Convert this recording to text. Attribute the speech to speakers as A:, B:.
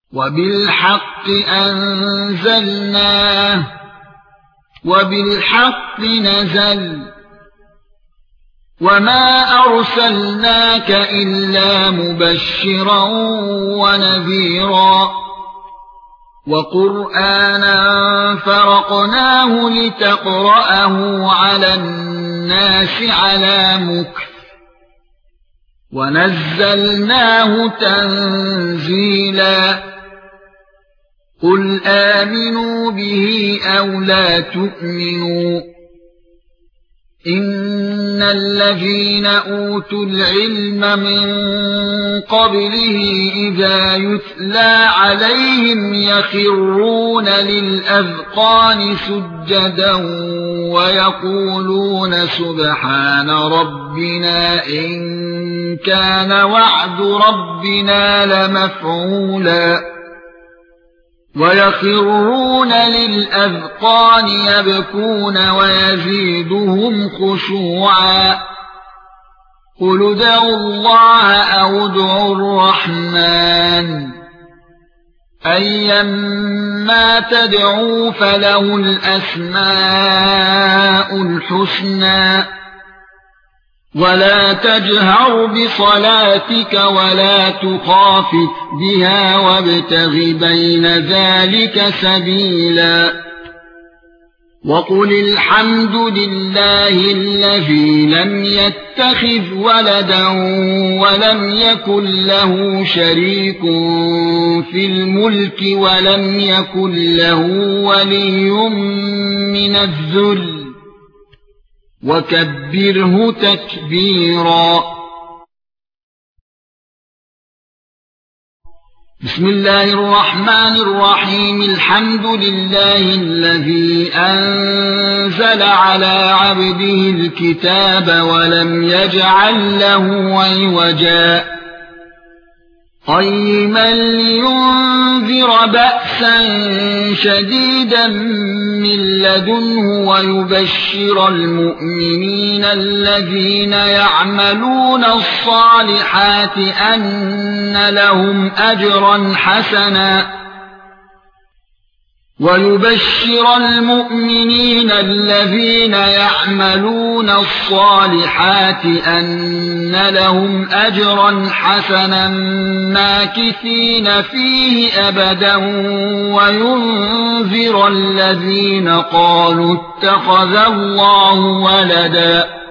A: وبالحق أنزلناه وبالحق نزل وما أرسلناك إلا مبشرا ونذيرا وقرآنا فرقناه لتقرأه على الناس على مكث ونزلناه تنزيلا قل آمنوا به أو لا تؤمنوا إن الذين أوتوا العلم من قبله إذا يتلى عليهم يخرون للأذقان سجدا ويقولون سبحان ربنا إن كان وعد ربنا لمفعولا ويخرون للأذقان يبكون ويزيدهم خشوعا قل ادعوا الله أو ادعوا الرحمن أيما تدعوا فله الأسماء الحسنى ولا تجهر بصلاتك ولا تخافت بها وابتغ بين ذلك سبيلا وقل الحمد لله الذي لم يتخذ ولدا ولم يكن له شريك في الملك ولم يكن له ولي من الذل وكبره تكبيرا بسم الله الرحمن الرحيم الحمد لله الذي أنزل على عبده الكتاب ولم يجعل له عوجا قيما لينذر بأسا شديدا من لدنه ويبشر المؤمنين الذين يعملون الصالحات أن لهم أجرا حسنا ويبشر المؤمنين الذين يعملون الصالحات أن لهم أجرا حسنا ماكثين فيه أبدا وينذر الذين قالوا اتخذ الله ولدا